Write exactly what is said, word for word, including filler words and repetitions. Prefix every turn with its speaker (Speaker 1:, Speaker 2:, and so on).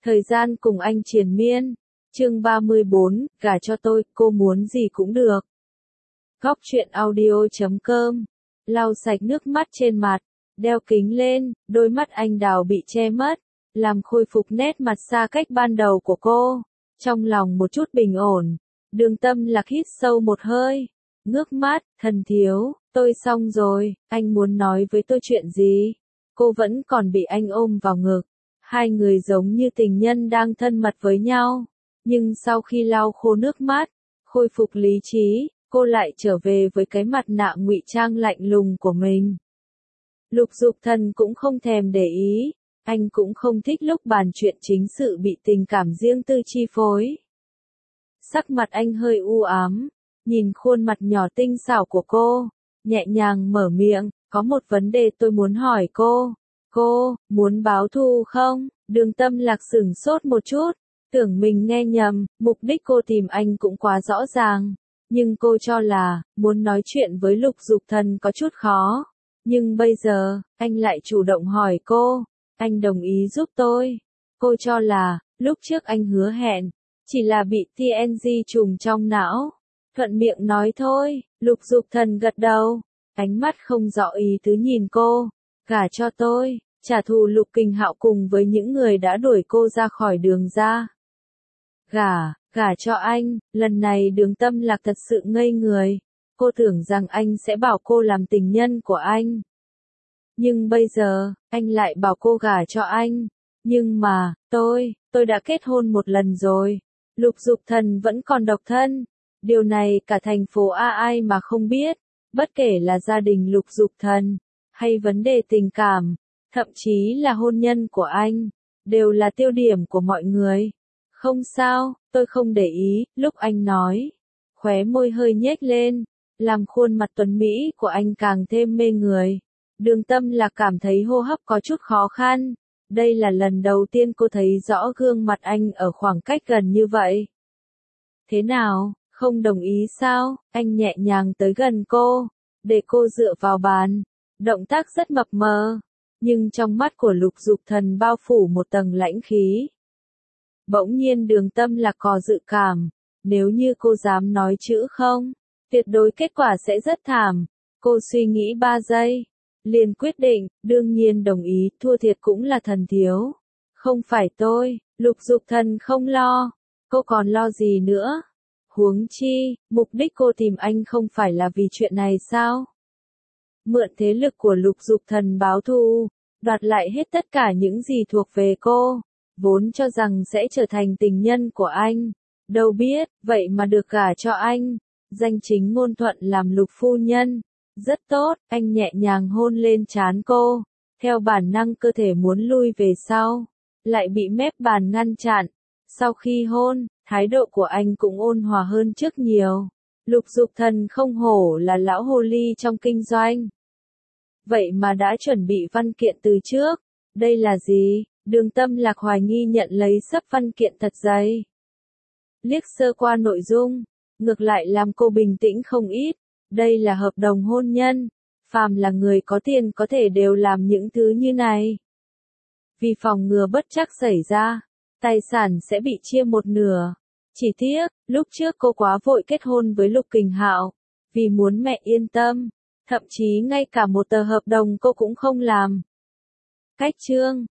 Speaker 1: Thời gian cùng anh triền miên. Chương ba mươi bốn, gả cho tôi, cô muốn gì cũng được. Góc truyện audio chấm com. Lau sạch nước mắt trên mặt, đeo kính lên, đôi mắt anh đào bị che mất, làm khôi phục nét mặt xa cách ban đầu của cô. Trong lòng một chút bình ổn, Đường Tâm Lạc hít sâu một hơi, ngước mắt, Thần thiếu, tôi xong rồi, anh muốn nói với tôi chuyện gì? Cô vẫn còn bị anh ôm vào ngực. Hai người giống như tình nhân đang thân mật với nhau, nhưng sau khi lau khô nước mắt, khôi phục lý trí, cô lại trở về với cái mặt nạ ngụy trang lạnh lùng của mình. Lục Dục Thần cũng không thèm để ý, anh cũng không thích lúc bàn chuyện chính sự bị tình cảm riêng tư chi phối. Sắc mặt anh hơi u ám, nhìn khuôn mặt nhỏ tinh xảo của cô, nhẹ nhàng mở miệng, có một vấn đề tôi muốn hỏi cô. Cô, muốn báo thù không? Đường Tâm Lạc sửng sốt một chút, tưởng mình nghe nhầm, mục đích cô tìm anh cũng quá rõ ràng. Nhưng cô cho là, muốn nói chuyện với Lục Dục Thần có chút khó. Nhưng bây giờ, anh lại chủ động hỏi cô, anh đồng ý giúp tôi. Cô cho là, lúc trước anh hứa hẹn, chỉ là bị tê en giê trùng trong não. Thuận miệng nói thôi, Lục Dục Thần gật đầu, ánh mắt không rõ ý tứ nhìn cô. Gả cho tôi, trả thù Lục Kình Hạo cùng với những người đã đuổi cô ra khỏi Đường ra. Gả, gả cho anh, lần này Đường Tâm Lạc thật sự ngây người. Cô tưởng rằng anh sẽ bảo cô làm tình nhân của anh. Nhưng bây giờ, anh lại bảo cô gả cho anh. Nhưng mà, tôi, tôi đã kết hôn một lần rồi. Lục Dục Thần vẫn còn độc thân. Điều này cả thành phố A ai mà không biết. Bất kể là gia đình Lục Dục Thần, hay vấn đề tình cảm, thậm chí là hôn nhân của anh, đều là tiêu điểm của mọi người. Không sao, tôi không để ý, lúc anh nói, khóe môi hơi nhếch lên, làm khuôn mặt tuấn mỹ của anh càng thêm mê người. Đường Tâm Lạc cảm thấy hô hấp có chút khó khăn, đây là lần đầu tiên cô thấy rõ gương mặt anh ở khoảng cách gần như vậy. Thế nào, không đồng ý sao? Anh nhẹ nhàng tới gần cô, để cô dựa vào bàn. Động tác rất mập mờ, nhưng trong mắt của Lục Dục Thần bao phủ một tầng lãnh khí. Bỗng nhiên Đường Tâm Lạc có dự cảm, nếu như cô dám nói chữ không, tuyệt đối kết quả sẽ rất thảm. Cô suy nghĩ ba giây, liền quyết định, đương nhiên đồng ý, thua thiệt cũng là Thần thiếu. Không phải tôi, Lục Dục Thần không lo, cô còn lo gì nữa? Huống chi, mục đích cô tìm anh không phải là vì chuyện này sao? Mượn thế lực của Lục Dục Thần báo thù, đoạt lại hết tất cả những gì thuộc về cô, vốn cho rằng sẽ trở thành tình nhân của anh. Đâu biết, vậy mà được gả cho anh, danh chính ngôn thuận làm Lục phu nhân. Rất tốt, anh nhẹ nhàng hôn lên trán cô, theo bản năng cơ thể muốn lui về sau, lại bị mép bàn ngăn chặn. Sau khi hôn, thái độ của anh cũng ôn hòa hơn trước nhiều. Lục Dục Thần không hổ là lão hồ ly trong kinh doanh. Vậy mà đã chuẩn bị văn kiện từ trước. Đây là gì? Đường Tâm Lạc hoài nghi nhận lấy sấp văn kiện thật dày. Liếc sơ qua nội dung, ngược lại làm cô bình tĩnh không ít. Đây là hợp đồng hôn nhân. Phàm là người có tiền có thể đều làm những thứ như này. Vì phòng ngừa bất trắc xảy ra, tài sản sẽ bị chia một nửa. Chỉ tiếc, lúc trước cô quá vội kết hôn với Lục Kình Hạo, vì muốn mẹ yên tâm, thậm chí ngay cả một tờ hợp đồng cô cũng không làm. Cách chương